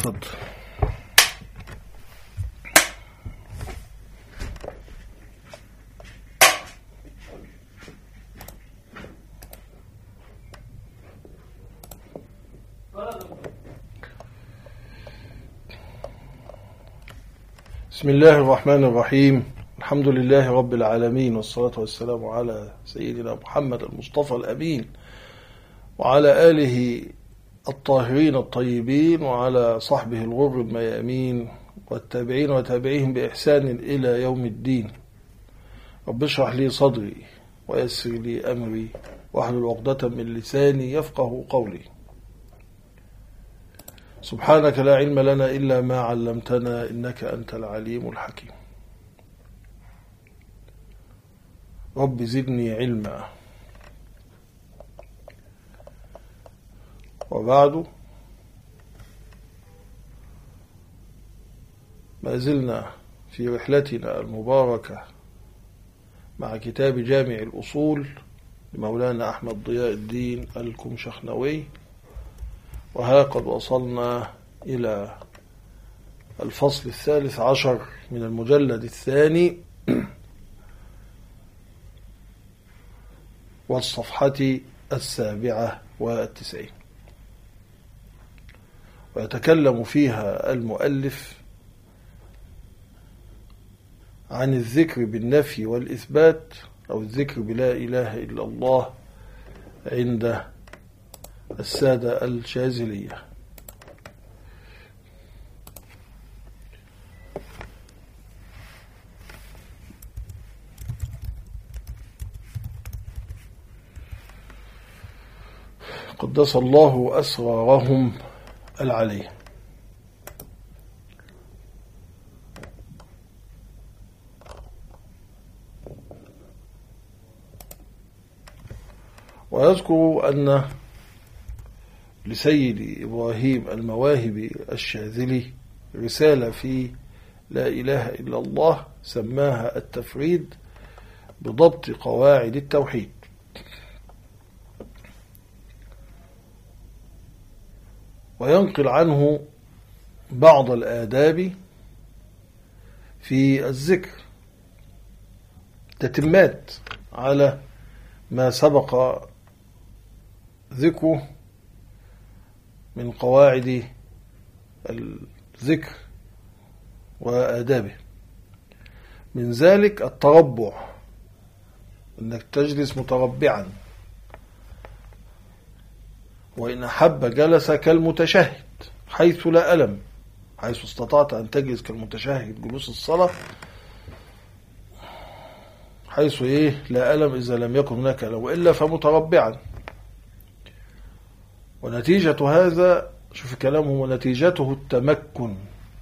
اتفضل. بسم الله الرحمن الرحيم. الحمد لله رب العالمين، والصلاة والسلام على سيدنا محمد المصطفى الأمين، وعلى آله الطاهرين الطيبين، وعلى صحبه الغر الميامين، والتابعين وتابعيهم بإحسان إلى يوم الدين. رب اشرح لي صدري ويسر لي أمري واحلل عقدة من لساني يفقه قولي. سبحانك لا علم لنا إلا ما علمتنا إنك أنت العليم الحكيم. رب زدني علما. وبعد، ما زلنا في رحلتنا المباركة مع كتاب جامع الأصول لمولانا أحمد ضياء الدين الكمشخنوي، وها قد وصلنا إلى الفصل 13 من المجلد الثاني والصفحة 97، ويتكلم فيها المؤلف عن الذكر بالنفي والإثبات، أو الذكر بلا إله إلا الله عند السادة الشاذلية. قدس الله أسرارهم العلي. ويذكر أن لسيد إبراهيم المواهبي الشاذلي رسالة في لا إله إلا الله سماها التفريد بضبط قواعد التوحيد. وينقل عنه بعض الآداب في الذكر تتمات على ما سبق ذكره من قواعد الذكر وآدابه. من ذلك التربع، أنك تجلس متربعا، وإن أحب جلس كالمتشهد حيث لا ألم، حيث استطعت أن تجلس كالمتشهد جلوس الصلاة، حيث لا ألم إذا لم يكن هناك ألم، وإلا فمتربعا. ونتيجة هذا، شوف كلامه، ونتيجته التمكن،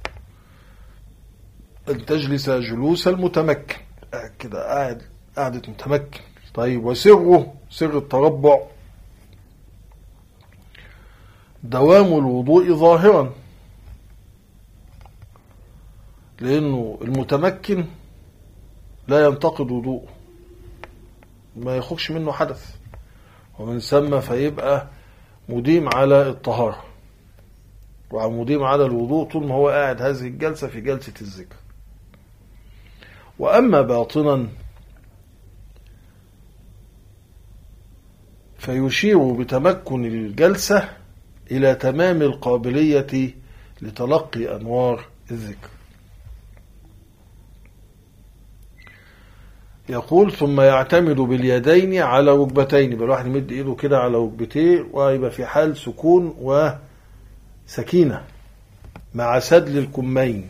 أن تجلس جلوس المتمكن كده، قاعدة متمكن. طيب، وسره، سر التربع دوام الوضوء ظاهرا، لأنه المتمكن لا ينتقد وضوء، ما يخرجش منه حدث، ومن ثم فيبقى مديم على الطهارة ومديم على الوضوء طول ما هو قاعد هذه الجلسة في جلسة الذكر. وأما باطنا فيشير بتمكن الجلسة إلى تمام القابلية لتلقي أنوار الذكر. يقول: ثم يعتمد باليدين على ركبتين، يبقى الواحد يمد ايده كده على ركبتيه، ويبقى في حال سكون وسكينة مع سدل الكمين،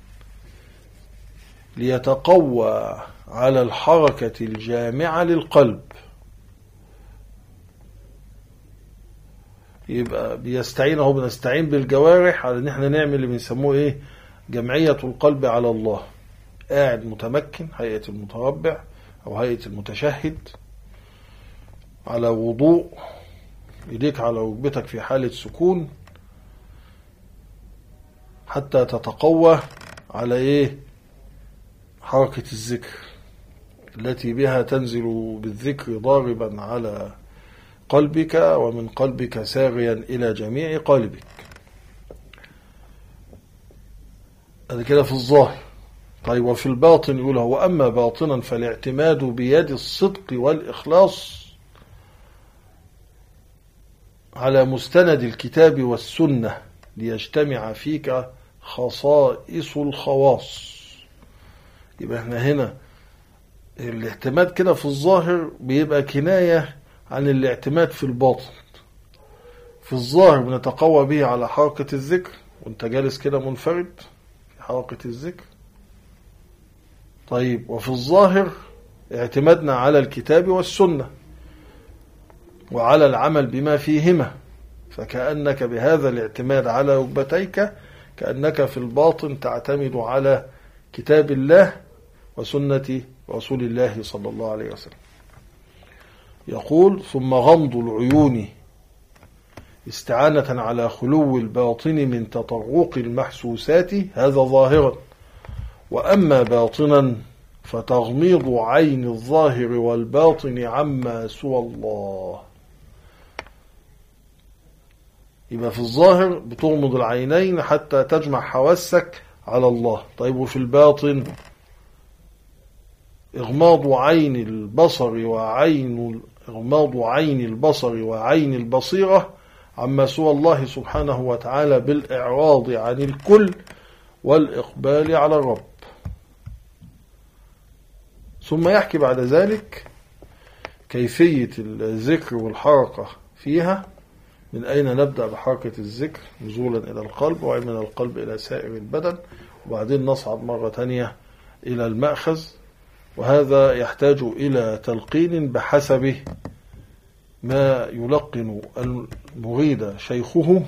ليتقوى على الحركة الجامعة للقلب. يبقى بنستعين بالجوارح على ان احنا نعمل اللي بنسموه جمعية القلب على الله. قاعد متمكن، هيئة المتربع أو هيئة المتشهد، على وضوء، يديك على ركبتك في حالة سكون، حتى تتقوى على حركة الذكر التي بها تنزل بالذكر ضاربا على قلبك، ومن قلبك ساريا إلى جميع قالبك. هذا كده في الظاهر. طيب وفي الباطن يقول هو أما باطنا فالاعتماد بيد الصدق والإخلاص على مستند الكتاب والسنة ليجتمع فيك خصائص الخواص. يبقى احنا هنا الاعتماد كده في الظاهر بيبقى كناية عن الاعتماد في الباطن. في الظاهر بنتقوى به على حركة الذكر وانت جالس كده منفرد في حركة الذكر. طيب وفي الظاهر اعتمادنا على الكتاب والسنة وعلى العمل بما فيهما، فكأنك بهذا الاعتماد على ركبتيك كأنك في الباطن تعتمد على كتاب الله وسنة رسول الله صلى الله عليه وسلم. يقول ثم غمض العيون استعانة على خلو الباطن من تطرق المحسوسات هذا ظاهرا، وأما باطنا فتغميض عين الظاهر والباطن عما سوى الله. يبقى في الظاهر بتغمض العينين حتى تجمع حواسك على الله. طيب وفي الباطن إغماض عين البصر وعين البصيرة عما سوى الله سبحانه وتعالى بالإعراض عن الكل والإقبال على الرب. ثم يحكي بعد ذلك كيفية الذكر والحركة فيها، من أين نبدأ بحركة الذكر نزولا إلى القلب ومن القلب إلى سائر البدن، وبعدين نصعد مرة تانية إلى المأخذ. وهذا يحتاج إلى تلقين بحسب ما يلقن المريد شيخه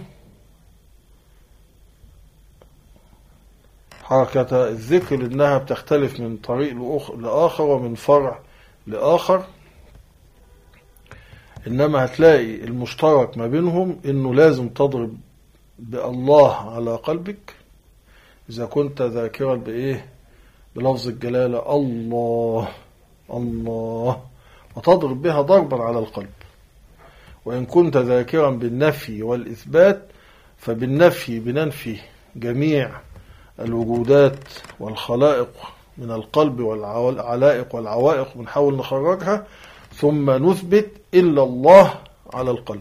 حركة الذكر، لأنها بتختلف من طريق لآخر ومن فرع لآخر. إنما هتلاقي المشترك ما بينهم إنه لازم تضرب بالله على قلبك إذا كنت ذاكرا بإيه؟ بلفظ الجلالة الله الله، وتضرب بها ضربا على القلب. وإن كنت ذاكرا بالنفي والإثبات فبالنفي بننفي جميع الوجودات والخلائق من القلب والعلائق والعوائق بنحاول نخرجها، ثم نثبت إلا الله على القلب.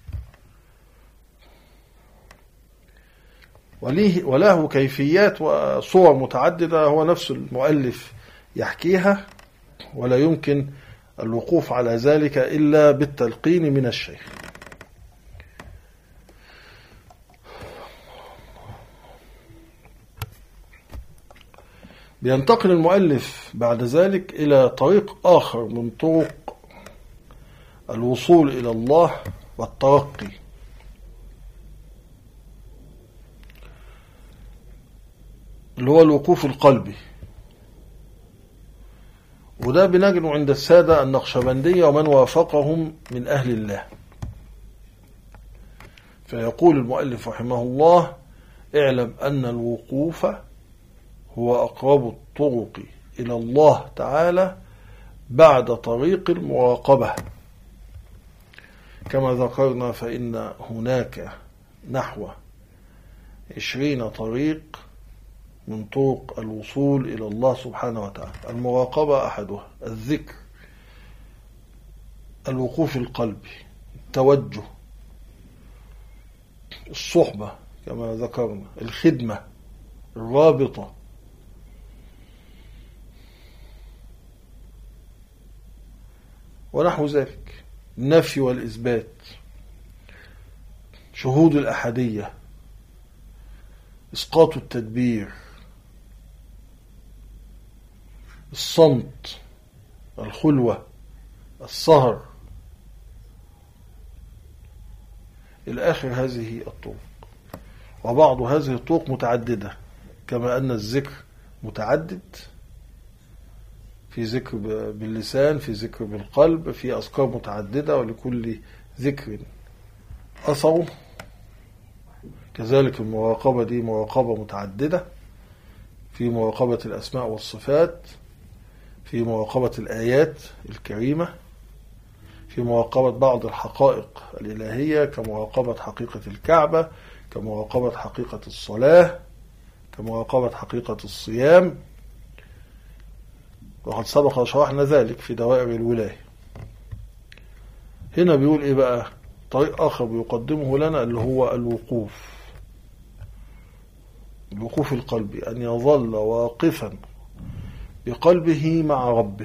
وله كيفيات وصور متعددة هو نفس المؤلف يحكيها، ولا يمكن الوقوف على ذلك إلا بالتلقين من الشيخ. بينتقل المؤلف بعد ذلك إلى طريق آخر من طرق الوصول إلى الله والترقي، اللي هو الوقوف القلبي. وده بنجد عند السادة النقشبندية ومن وافقهم من أهل الله. فيقول المؤلف رحمه الله: اعلم أن الوقوف هو أقرب الطرق إلى الله تعالى بعد طريق المراقبة. كما ذكرنا فإن هناك نحو 20 طريق من طرق الوصول إلى الله سبحانه وتعالى. المراقبة أحدها، الذكر، الوقوف القلبي، التوجه، الصحبة كما ذكرنا، الخدمة، الرابطة. ونحو ذلك، النفي والإثبات، شهود الأحدية، إسقاط التدبير، الصمت، الخلوة، السهر، إلى آخر هذه الطرق. وبعض هذه الطرق متعددة، كما أن الذكر متعدد، في ذكر باللسان، في ذكر بالقلب، في أذكار متعددة ولكل ذكر أثره. كذلك المراقبة دي مراقبة متعددة، في مراقبة الأسماء والصفات، في مراقبة الآيات الكريمة، في مراقبة بعض الحقائق الإلهية كمراقبة حقيقة الكعبة، كمراقبة حقيقة الصلاة، كمراقبة حقيقة الصيام، وقد سبق شرحنا ذلك في دوائر الولاية. هنا بيقول إيه بقى؟ طريق آخر بيقدمه لنا اللي هو الوقوف القلبي، أن يظل واقفا بقلبه مع ربه.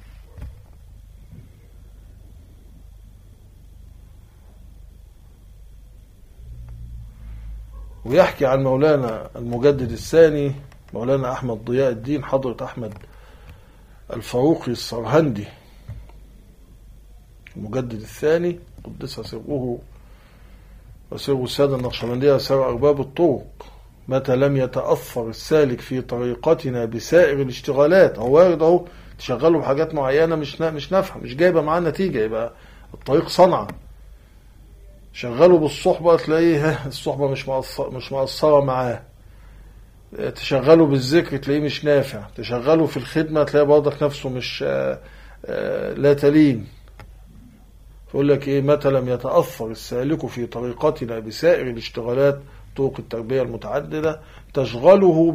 ويحكي عن مولانا المجدد الثاني مولانا أحمد ضياء الدين حضرة أحمد الفاروقي السرهندي المجدد الثاني قدس سره وسر السادة النقشبندية وسر أرباب الطرق، متى لم يتأثر السالك في طريقتنا بسائر الاشتغالات، هو وارد اهو تشغله بحاجات معينة مش نافعة، مش جايبة معاه نتيجة، يبقى الطريق صنعة. شغله بالصحبة تلاقيه الصحبة مش مؤثرة معاه. تشغله بالذكر تلاقيه مش نافع. تشغله في الخدمة تلاقيه برضك نفسه مش لا تلين. يقول لك ايه؟ متى لم يتأثر السالك في طريقتنا بسائر الاشتغالات طرق التربية المتعددة تشغله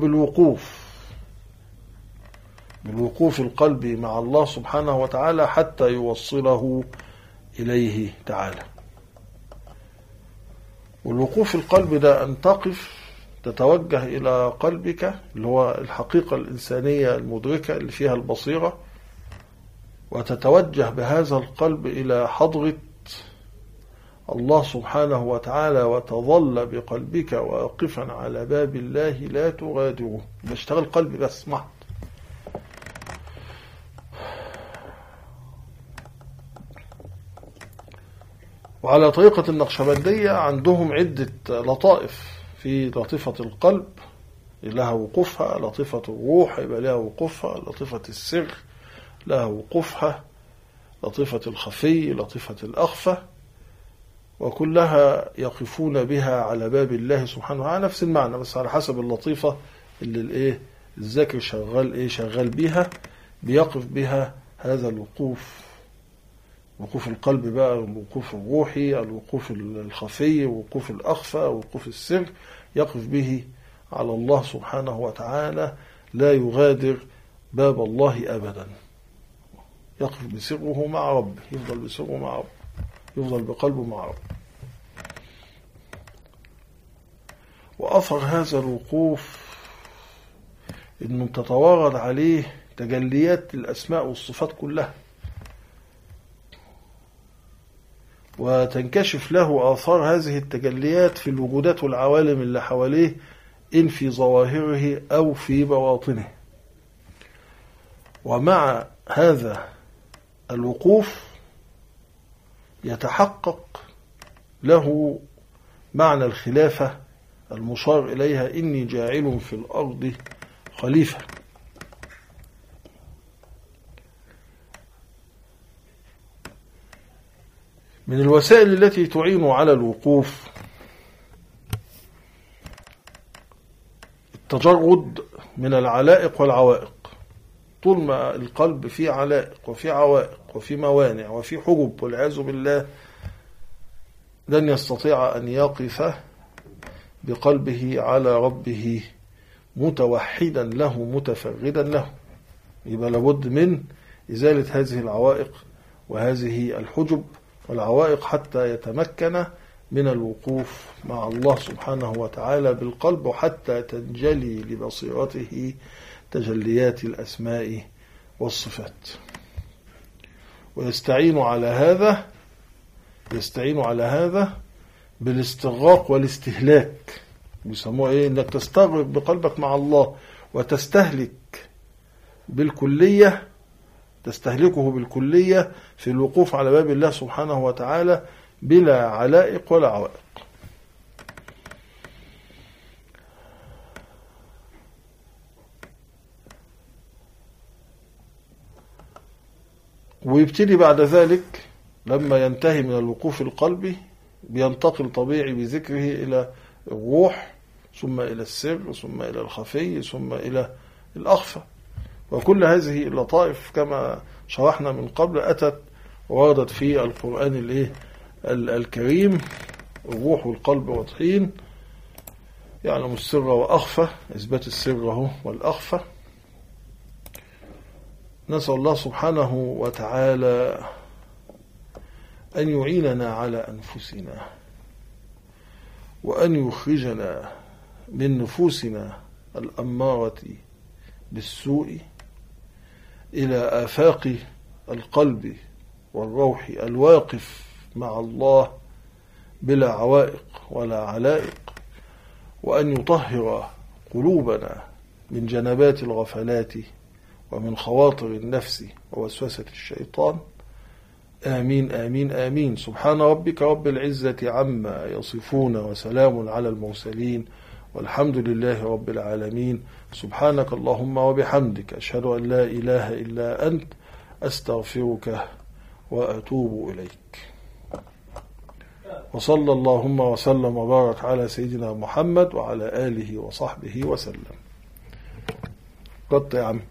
بالوقوف القلبي مع الله سبحانه وتعالى حتى يوصله إليه تعالى. والوقوف القلبي ده أن تقف تتوجه إلى قلبك اللي هو الحقيقة الإنسانية المدركة اللي فيها البصيرة، وتتوجه بهذا القلب إلى حضرة الله سبحانه وتعالى، وتظل بقلبك واقفا على باب الله لا تغادره. بشتغل قلبي بس محض. وعلى طريقة النقشبندية عندهم عدة لطائف. في لطيفة القلب لها وقوفها، لطيفة الروح يبقى لها وقوفها، لطيفة السر لها وقوفها، لطيفة الخفي، لطيفة الأخفى، وكلها يقفون بها على باب الله سبحانه وتعالى نفس المعنى، بس على حسب اللطيفة اللي الذاكر شغال بها بيقف بها هذا الوقوف. وقوف القلب بقى، الوقوف الروحي، الوقوف الخفي، الوقوف الأخفى، وقوف السر، يقف به على الله سبحانه وتعالى، لا يغادر باب الله أبدا. يقف بسره مع ربه، يفضل بسره مع ربه، يفضل بقلبه مع ربه. وأثر هذا الوقوف إنه تتوارد عليه تجليات الأسماء والصفات كلها، وتنكشف له آثار هذه التجليات في الوجودات والعوالم اللي حواليه، إن في ظواهره أو في بواطنه. ومع هذا الوقوف يتحقق له معنى الخلافة المشار إليها: إني جاعل في الأرض خليفة. من الوسائل التي تعين على الوقوف التجرد من العلائق والعوائق. طول ما القلب فيه علائق وفيه عوائق وفيه موانع وفيه حجب والعياذ بالله، لن يستطيع أن يقف بقلبه على ربه متوحدا له متفردا له. يبقى لابد من إزالة هذه العوائق وهذه الحجب والعوائق حتى يتمكن من الوقوف مع الله سبحانه وتعالى بالقلب، وحتى تنجلي لبصيرته تجليات الأسماء والصفات. ويستعين على هذا بالاستغراق والاستهلاك. بيسموه انك تستغرق بقلبك مع الله وتستهلك بالكلية، تستهلكه بالكلية في الوقوف على باب الله سبحانه وتعالى بلا علائق ولا عوائق. ويبتدي بعد ذلك لما ينتهي من الوقوف القلبي بينتقل طبيعي بذكره إلى الروح، ثم إلى السر، ثم إلى الخفي، ثم إلى الأخفى. وكل هذه اللطائف كما شرحنا من قبل أتت ووردت في القرآن الكريم. الروح والقلب واضحين، يعلم السر وأخفى، إثبات السر والأخفى. نسأل الله سبحانه وتعالى أن يعيننا على أنفسنا، وأن يخرجنا من نفوسنا الأمارة بالسوء إلى آفاق القلب والروح الواقف مع الله بلا عوائق ولا علائق، وأن يطهر قلوبنا من جنبات الغفلات ومن خواطر النفس ووسوسة الشيطان. آمين آمين آمين. سبحان ربك رب العزة عما يصفون، وسلام على المرسلين، والحمد لله رب العالمين. سبحانك اللهم وبحمدك، أشهد أن لا إله إلا أنت، أستغفرك وأتوب إليك. وصلى اللهم وسلم وبارك على سيدنا محمد وعلى آله وصحبه وسلم. قط يا عم.